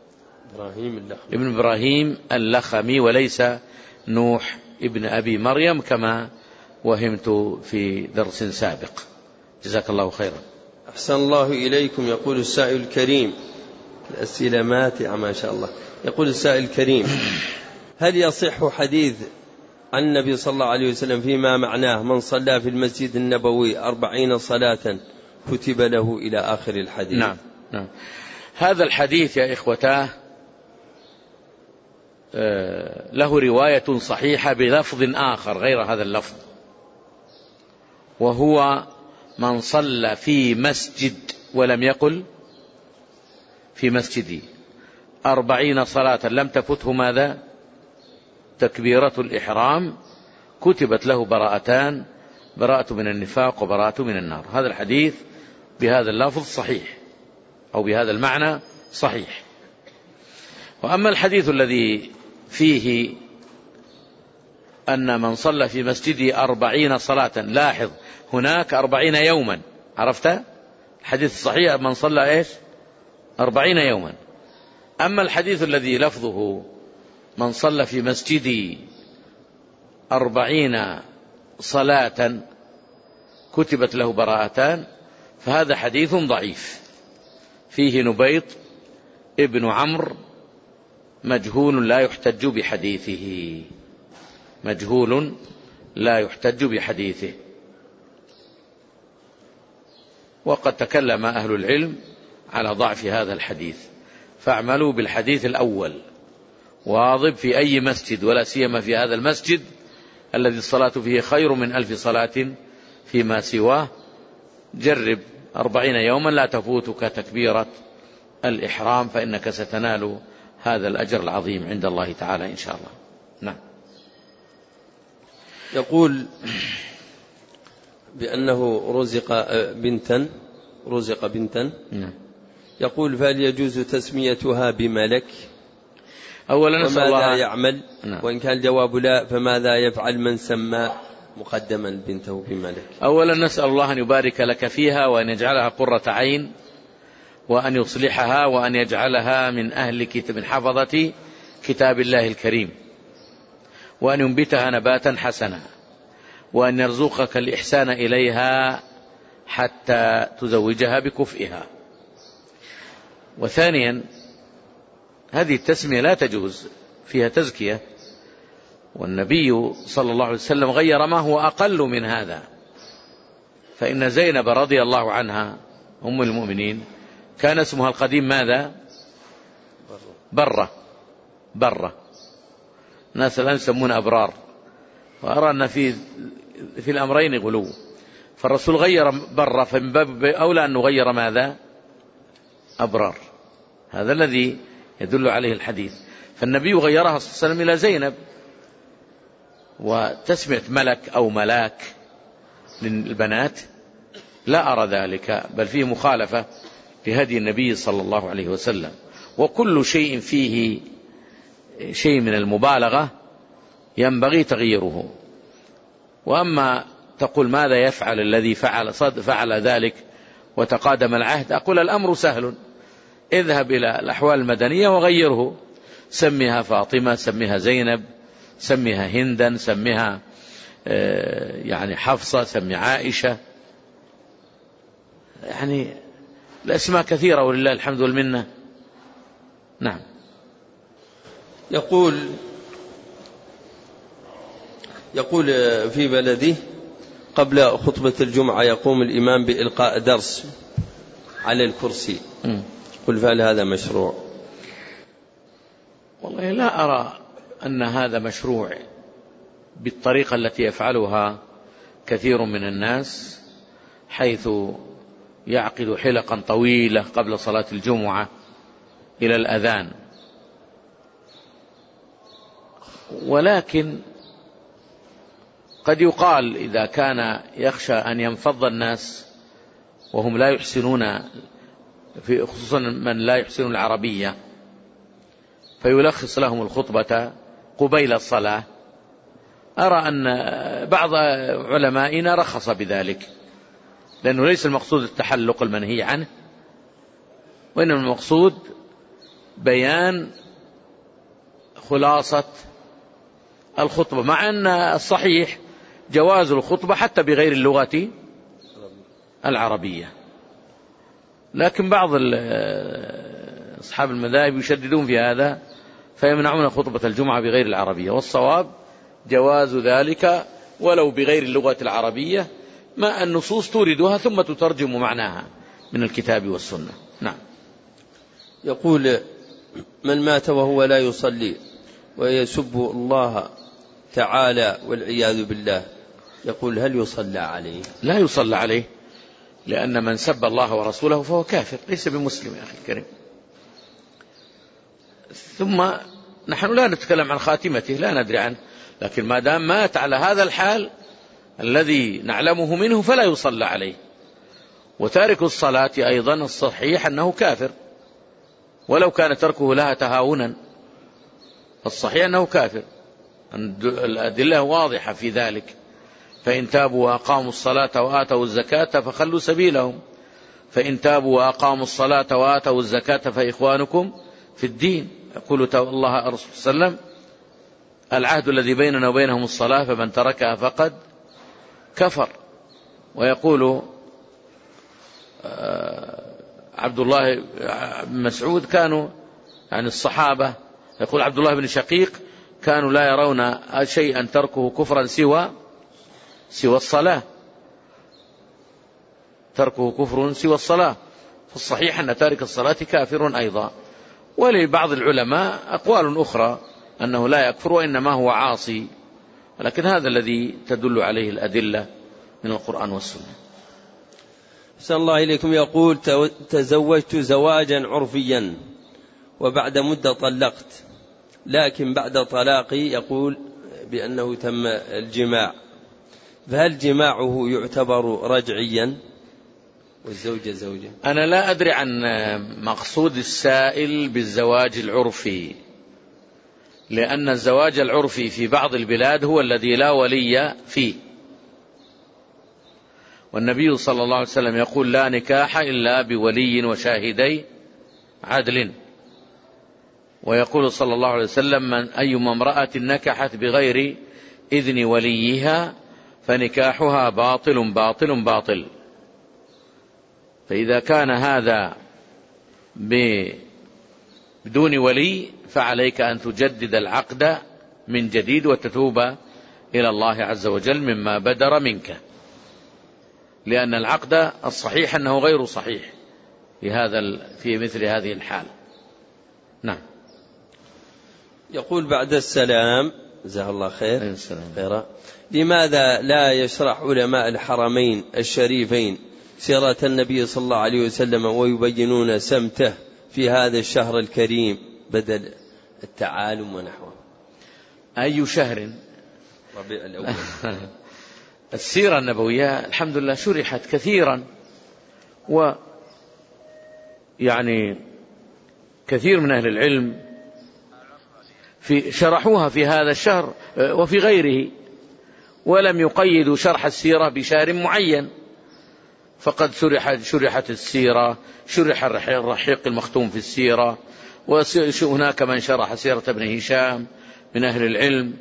S1: إبراهيم اللخمي وليس نوح ابن أبي مريم كما وهمت في درس سابق. جزاك الله خيرا.
S2: أحسن الله إليكم. يقول السائل الكريم، الأسئلة ماتعة ما شاء الله. يقول السائل الكريم: هل يصح حديث عن النبي صلى الله عليه وسلم فيما معناه من صلى في المسجد النبوي 40 صلاة كتب له إلى آخر الحديث؟
S1: نعم. هذا الحديث يا إخوتاه له رواية صحيحة بلفظ آخر غير هذا اللفظ، وهو من صلى في مسجد ولم يقل في مسجدي 40 صلاة لم تفته ماذا؟ تكبيرة الإحرام، كتبت له براءتان: براءة من النفاق وبراءة من النار. هذا الحديث بهذا اللفظ صحيح أو بهذا المعنى صحيح. وأما الحديث الذي فيه أن من صلى في مسجدي 40 صلاة، لاحظ هناك 40 يوما، عرفت؟ الحديث الصحيح من صلى إيش؟ 40 يوما. أما الحديث الذي لفظه من صلى في مسجدي 40 صلاة كتبت له براءتان، فهذا حديث ضعيف فيه نبيط ابن عمرو مجهول لا يحتج بحديثه، مجهول لا يحتج بحديثه. وقد تكلم أهل العلم على ضعف هذا الحديث، فاعملوا بالحديث الأول، واظب في أي مسجد ولا سيما في هذا المسجد الذي الصلاة فيه خير من 1000 صلاة فيما سواه. جرب 40 يوما لا تفوتك تكبيرة الإحرام، فإنك ستنال هذا الأجر العظيم عند الله تعالى إن شاء الله. نعم.
S2: يقول بأنه رزق بنتا.
S1: نعم.
S2: يقول: فهل يجوز تسميتها بملك؟
S1: أولا نسأل الله
S2: وماذا يعمل؟
S1: نعم.
S2: وإن كان الجواب لا، فماذا يفعل من سمى مقدما بنته بملك؟
S1: أولا نسأل الله أن يبارك لك فيها وأن يجعلها قرة عين، وأن يصلحها، وأن يجعلها من من حفظة كتاب الله الكريم، وأن ينبتها نباتا حسنا، وأن يرزقك الإحسان إليها حتى تزوجها بكفئها. وثانيا هذه التسمية لا تجوز، فيها تزكية، والنبي صلى الله عليه وسلم غير ما هو أقل من هذا. فإن زينب رضي الله عنها أم المؤمنين كان اسمها القديم ماذا؟ برة. الناس الآن يسمون أبرار، وأرى أن في الأمرين غلو، فالرسول غير برة، فمن باب أولى أن نغير ماذا؟ أبرار. هذا الذي يدل عليه الحديث. فالنبي غيرها صلى الله عليه وسلم إلى زينب. وتسمية ملك أو ملاك للبنات لا أرى ذلك، بل فيه مخالفة لهدي النبي صلى الله عليه وسلم. وكل شيء فيه شيء من المبالغة ينبغي تغييره. وأما تقول ماذا يفعل الذي فعل ذلك وتقادم العهد، أقول الأمر سهل، اذهب إلى الأحوال المدنية وغيره، سميها فاطمة، سميها زينب، سميها هندا، سميها يعني حفصة، سمي عائشة، يعني الأسماء كثيرة ولله الحمد والمنة. نعم.
S2: يقول في بلده قبل خطبة الجمعة يقوم الإمام بإلقاء درس على الكرسي، قل فهل هذا مشروع؟
S1: والله لا أرى أن هذا مشروع بالطريقة التي يفعلها كثير من الناس، حيث يعقد حلقا طويلة قبل صلاة الجمعة إلى الأذان. ولكن قد يقال إذا كان يخشى أن ينفض الناس وهم لا يحسنون، خصوصا من لا يحسن العربية، فيلخص لهم الخطبة قبيل الصلاة، أرى أن بعض علمائنا رخص بذلك، لأنه ليس المقصود التحلق المنهي عنه، وإنما المقصود بيان خلاصة الخطبة، مع أن الصحيح جواز الخطبة حتى بغير اللغة العربية، لكن بعض أصحاب المذاهب يشددون في هذا فيمنعون خطبة الجمعة بغير العربية، والصواب جواز ذلك ولو بغير اللغة العربية، ما النصوص توردها ثم تترجم معناها من الكتاب والسنة. نعم.
S2: يقول: من مات وهو لا يصلي ويسب الله تعالى والعياذ بالله، يقول: هل يصلى عليه؟
S1: لا يصلى عليه، لأن من سب الله ورسوله فهو كافر، ليس بمسلم يا أخي الكريم. ثم نحن لا نتكلم عن خاتمته، لا ندري عنه، لكن ما دام مات على هذا الحال الذي نعلمه منه فلا يصلى عليه. وتارك الصلاة أيضا الصحيح أنه كافر، ولو كان تركه لها تهاونا، الصحيح أنه كافر، الأدلة واضحة في ذلك. فإن تابوا وأقاموا الصلاة وآتوا الزكاة فخلوا سبيلهم، فإن تابوا وأقاموا الصلاة وآتوا الزكاة فإخوانكم في الدين. يقول الله الرسول صلى الله عليه وسلم: العهد الذي بيننا وبينهم الصلاة فمن تركها فقد كفر. ويقول عبد الله بن مسعود كانوا يعني الصحابة، يقول عبد الله بن شقيق: كانوا لا يرون شيئا تركه كفرا سوى الصلاة، تركه كفر سوى الصلاة. فالصحيح أن تارك الصلاة كافر أيضا. ولبعض العلماء أقوال أخرى أنه لا يكفر وإنما هو عاصي، ولكن هذا الذي تدل عليه الأدلة من القرآن والسنة.
S2: أحسن الله إليكم. يقول: تزوجت زواجا عرفيا وبعد مدة طلقت، لكن بعد طلاقي يقول بأنه تم الجماع، فهل جماعه يعتبر رجعيا والزوجة زوجة؟
S1: أنا لا أدري عن مقصود السائل بالزواج العرفي، لأن الزواج العرفي في بعض البلاد هو الذي لا ولي فيه، والنبي صلى الله عليه وسلم يقول: لا نكاح إلا بولي وشاهدي عدل. ويقول صلى الله عليه وسلم: من أيما امرأة نكحت بغير إذن وليها فنكاحها باطل باطل باطل. فإذا كان هذا بدون ولي فعليك أن تجدد العقد من جديد وتتوب إلى الله عز وجل مما بدر منك، لأن العقد الصحيح أنه غير صحيح في مثل هذه الحال. نعم.
S2: يقول بعد السلام: جزاه الله خيرا، لماذا لا يشرح علماء الحرمين الشريفين سيرة النبي صلى الله عليه وسلم ويبينون سمته في هذا الشهر الكريم بدل التعالم ونحوه؟
S1: أي شهر؟
S2: ربيع الأول.
S1: السيرة النبوية الحمد لله شرحت كثيرا، ويعني كثير من أهل العلم شرحوها في هذا الشهر وفي غيره، ولم يقيدوا شرح السيرة بشهر معين، فقد شرحت السيرة، شرح الرحيق المختوم في السيرة، وهناك من شرح سيرة ابن هشام من أهل العلم،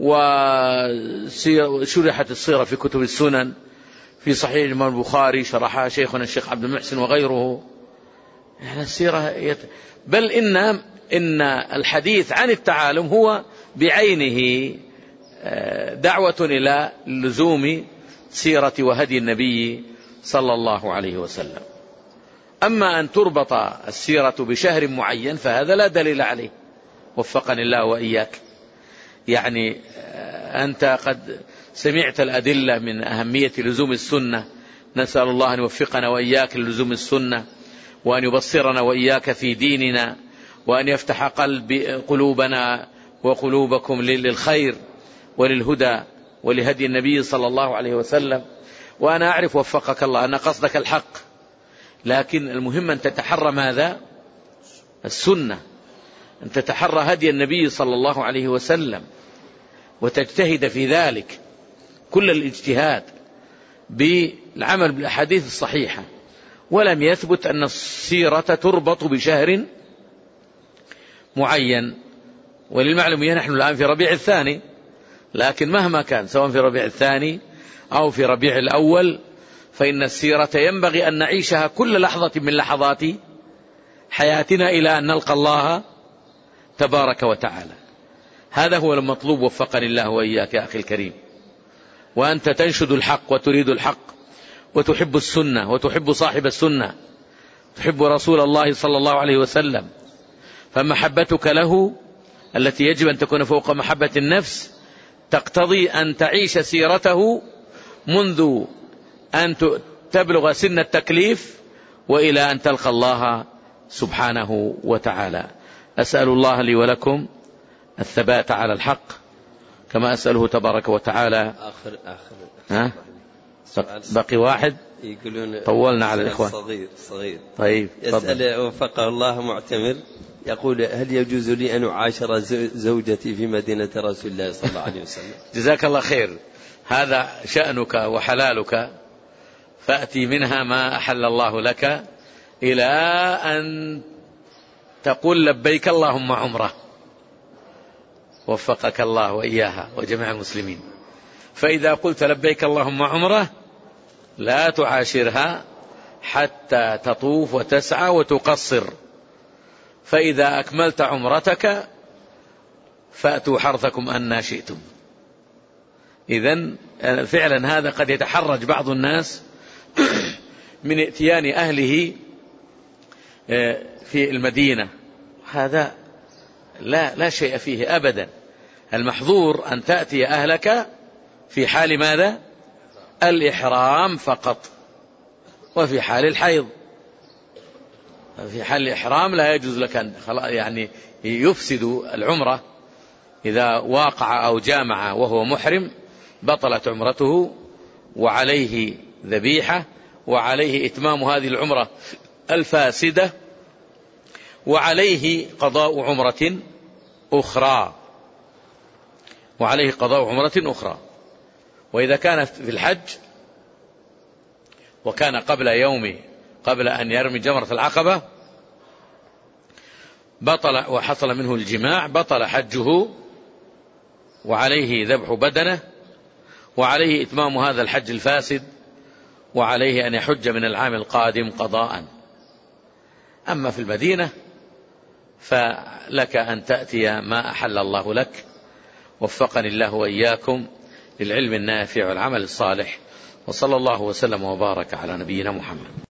S1: وشرحت السيرة في كتب السنن، في صحيح الإمام البخاري شرحها شيخنا الشيخ عبد المحسن وغيره. يعني السيرة بل إن الحديث عن التعالم هو بعينه دعوة إلى لزوم سيرة وهدي النبي صلى الله عليه وسلم. أما أن تربط السيرة بشهر معين فهذا لا دليل عليه، وفقني الله وإياك. يعني أنت قد سمعت الأدلة من أهمية لزوم السنة، نسأل الله أن يوفقنا وإياك للزوم السنة، وأن يبصرنا وإياك في ديننا، وأن يفتح قلوبنا وقلوبكم للخير وللهدى ولهدي النبي صلى الله عليه وسلم. وأنا أعرف وفقك الله أن قصدك الحق، لكن المهم أن تتحرى ماذا؟ السنة. أن تتحرى هدي النبي صلى الله عليه وسلم وتجتهد في ذلك كل الاجتهاد بالعمل بالأحاديث الصحيحة. ولم يثبت أن السيرة تربط بشهر معين. وللمعلومية نحن الآن في ربيع الثاني، لكن مهما كان سواء في ربيع الثاني أو في ربيع الأول فإن السيرة ينبغي أن نعيشها كل لحظة من لحظات حياتنا إلى أن نلقى الله تبارك وتعالى. هذا هو المطلوب، وفقني الله وإياك يا أخي الكريم. وأنت تنشد الحق وتريد الحق وتحب السنة وتحب صاحب السنة، تحب رسول الله صلى الله عليه وسلم، فمحبتك له التي يجب أن تكون فوق محبة النفس تقتضي أن تعيش سيرته منذ أن تبلغ سن التكليف وإلى أن تلقى الله سبحانه وتعالى. أسأل الله لي ولكم الثبات على الحق كما أسأله تبارك وتعالى. بقي واحد
S2: يقولون
S1: طولنا على الإخوان.
S2: صغير
S1: طيب
S2: يسأل وفقه الله معتمر، يقول: هل يجوز لي أن أعاشر زوجتي في مدينة رسول الله صلى الله عليه وسلم؟
S1: جزاك الله خير، هذا شأنك وحلالك، فأتي منها ما أحل الله لك إلى أن تقول لبيك اللهم عمره، وفقك الله وإياها وجميع المسلمين. فإذا قلت لبيك اللهم عمره لا تعاشرها حتى تطوف وتسعى وتقصر، فإذا أكملت عمرتك فأتوا حرثكم أن شئتم. إذن فعلا هذا قد يتحرج بعض الناس من ائتيان أهله في المدينة، هذا لا شيء فيه أبدا. المحظور أن تأتي أهلك في حال ماذا؟ الإحرام فقط، وفي حال الحيض. في حال الإحرام لا يجوز لك أن يعني يفسد العمرة. إذا واقع أو جامع وهو محرم بطلت عمرته، وعليه ذبيحة، وعليه إتمام هذه العمرة الفاسدة، وعليه قضاء عمرة أخرى. وإذا كانت في الحج وكان قبل أن يرمي جمرة العقبة بطل وحصل منه الجماع بطل حجه، وعليه ذبح بدنه، وعليه إتمام هذا الحج الفاسد، وعليه أن يحج من العام القادم قضاء. أما في المدينة فلك أن تأتي ما أحل الله لك. وفقني الله وإياكم للعلم النافع والعمل الصالح، وصلى الله وسلم وبارك على نبينا محمد.